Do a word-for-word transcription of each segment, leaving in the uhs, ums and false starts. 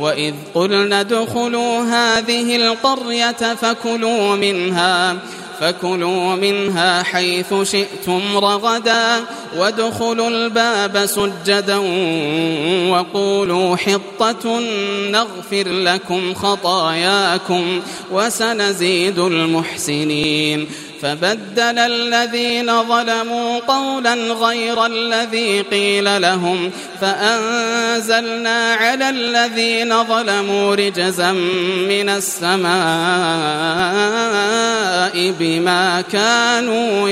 وإذ قلنا ادخلوا هذه القرية فكلوا منها فكلوا منها حيث شئتم رغدا وادخلوا الباب سجدا وقولوا حطة نغفر لكم خطاياكم وسنزيد المحسنين فبدل الذين ظلموا قولا غير الذي قيل لهم فأنزلنا على الذين ظلموا رجزا من السماء بما كانوا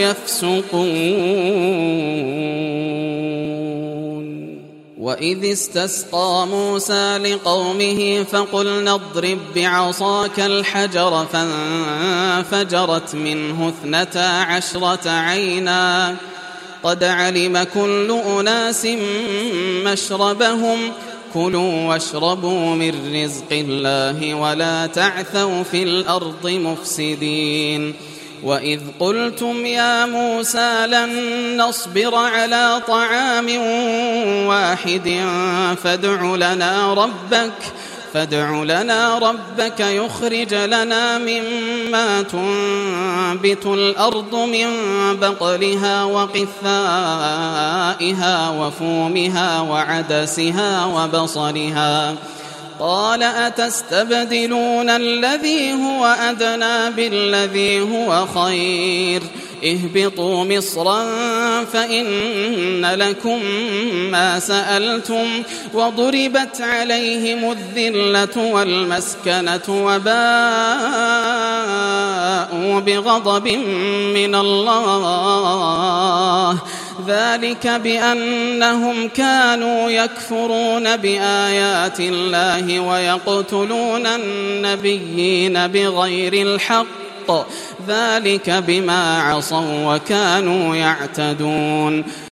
يفسقون. وإذ استسقى موسى لقومه فقلنا اضرب بعصاك الحجر فانفجرت منه اثنتا عشرة عينا قد علم كل أناس مشربهم كلوا واشربوا من رزق الله ولا تعثوا في الأرض مفسدين. وإذ قلتم يا موسى لن نصبر على طعام واحد فادع لنا ربك فادع لنا ربك يخرج لنا مما تنبت الأرض من بقلها وقثائها وفومها وعدسها وبصلها قال أتستبدلون الذي هو أدنى بالذي هو خير اهبطوا مصرا فإن لكم ما سألتم وضربت عليهم الذلة والمسكنة وباءوا بغضب من الله ذلك بأنهم كانوا يكفرون بآيات الله ويقتلون النبيين بغير الحق ذلك بما عصوا وكانوا يعتدون.